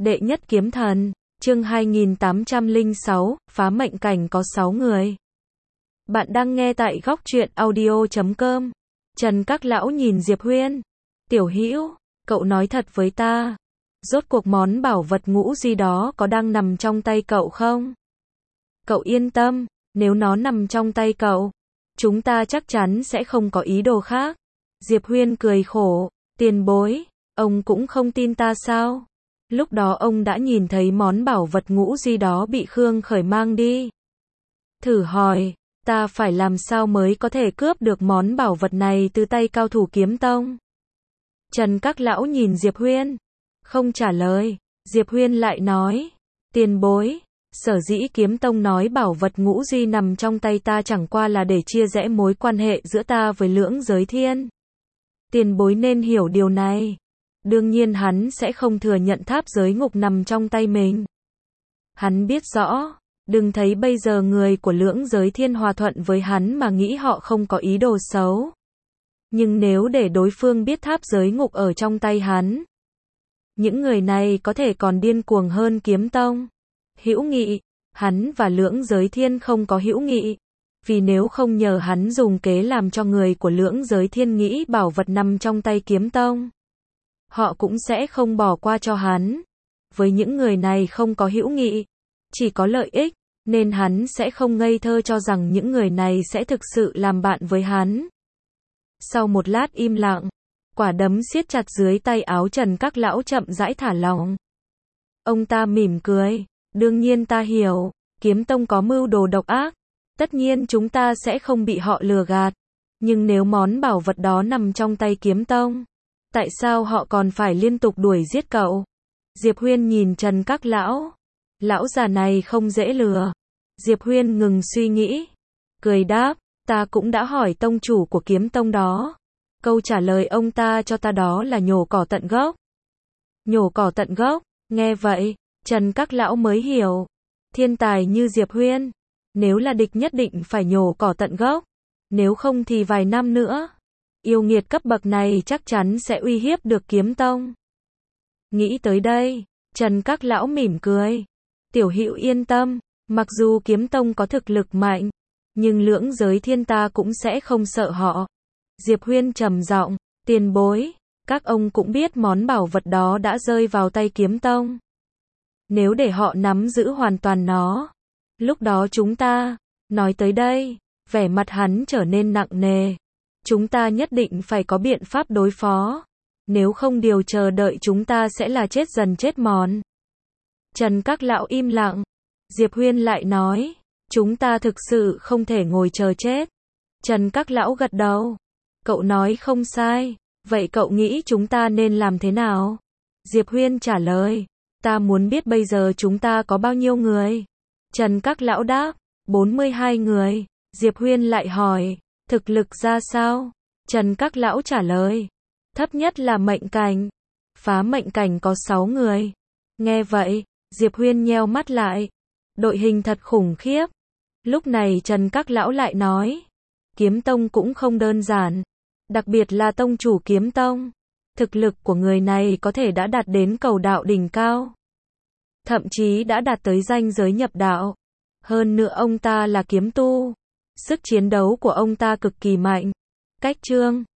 Đệ nhất kiếm thần, chương 2806, phá mệnh cảnh có 6 người. Bạn đang nghe tại góc truyện audio.com. Trần Các Lão nhìn Diệp Huyên. Tiểu Hữu, cậu nói thật với ta. Rốt cuộc món bảo vật ngũ gì đó có đang nằm trong tay cậu không? Cậu yên tâm, nếu nó nằm trong tay cậu, chúng ta chắc chắn sẽ không có ý đồ khác. Diệp Huyên cười khổ, tiền bối, ông cũng không tin ta sao? Lúc đó ông đã nhìn thấy món bảo vật ngũ gì đó bị Khương Khởi mang đi. Thử hỏi, ta phải làm sao mới có thể cướp được món bảo vật này từ tay cao thủ kiếm tông? Trần Các Lão nhìn Diệp Huyên, không trả lời. Diệp Huyên lại nói, tiền bối, sở dĩ kiếm tông nói bảo vật ngũ duy nằm trong tay ta chẳng qua là để chia rẽ mối quan hệ giữa ta với Lưỡng Giới Thiên. Tiền bối nên hiểu điều này. Đương nhiên hắn sẽ không thừa nhận tháp giới ngục nằm trong tay mình. Hắn biết rõ, đừng thấy bây giờ người của Lưỡng Giới Thiên hòa thuận với hắn mà nghĩ họ không có ý đồ xấu. Nhưng nếu để đối phương biết tháp giới ngục ở trong tay hắn, những người này có thể còn điên cuồng hơn kiếm tông. Hữu nghị, hắn và Lưỡng Giới Thiên không có hữu nghị. Vì nếu không nhờ hắn dùng kế làm cho người của Lưỡng Giới Thiên nghĩ bảo vật nằm trong tay kiếm tông, họ cũng sẽ không bỏ qua cho hắn. Với những người này không có hữu nghị, chỉ có lợi ích, nên hắn sẽ không ngây thơ cho rằng những người này sẽ thực sự làm bạn với hắn. Sau một lát im lặng, quả đấm siết chặt dưới tay áo Trần Các Lão chậm rãi thả lỏng. Ông ta mỉm cười, đương nhiên ta hiểu, kiếm tông có mưu đồ độc ác, tất nhiên chúng ta sẽ không bị họ lừa gạt. Nhưng nếu món bảo vật đó nằm trong tay kiếm tông, tại sao họ còn phải liên tục đuổi giết cậu? Diệp Huyên nhìn Trần Các Lão. Lão già này không dễ lừa. Diệp Huyên ngừng suy nghĩ, cười đáp, ta cũng đã hỏi tông chủ của kiếm tông đó. Câu trả lời ông ta cho ta đó là nhổ cỏ tận gốc. Nhổ cỏ tận gốc, nghe vậy, Trần Các Lão mới hiểu. Thiên tài như Diệp Huyên, nếu là địch nhất định phải nhổ cỏ tận gốc. Nếu không thì vài năm nữa, yêu nghiệt cấp bậc này chắc chắn sẽ uy hiếp được kiếm tông. Nghĩ tới đây, Trần Các Lão mỉm cười. Tiểu Hữu yên tâm, mặc dù kiếm tông có thực lực mạnh, nhưng Lưỡng Giới Thiên ta cũng sẽ không sợ họ. Diệp Huyên trầm giọng, tiền bối, các ông cũng biết món bảo vật đó đã rơi vào tay kiếm tông. Nếu để họ nắm giữ hoàn toàn nó, lúc đó chúng ta, nói tới đây, vẻ mặt hắn trở nên nặng nề. Chúng ta nhất định phải có biện pháp đối phó. Nếu không điều chờ đợi chúng ta sẽ là chết dần chết mòn. Trần Các Lão im lặng. Diệp Huyên lại nói, chúng ta thực sự không thể ngồi chờ chết. Trần Các Lão gật đầu. Cậu nói không sai. Vậy cậu nghĩ chúng ta nên làm thế nào? Diệp Huyên trả lời, ta muốn biết bây giờ chúng ta có bao nhiêu người. Trần Các Lão đáp, 42 người. Diệp Huyên lại hỏi, thực lực ra sao? Trần Các Lão trả lời, thấp nhất là mệnh cảnh. Phá mệnh cảnh có 6 người. Nghe vậy, Diệp Huyên nheo mắt lại. Đội hình thật khủng khiếp. Lúc này Trần Các Lão lại nói, kiếm tông cũng không đơn giản. Đặc biệt là tông chủ kiếm tông. Thực lực của người này có thể đã đạt đến cầu đạo đỉnh cao. Thậm chí đã đạt tới ranh giới nhập đạo. Hơn nữa ông ta là kiếm tu. Sức chiến đấu của ông ta cực kỳ mạnh. Cách chương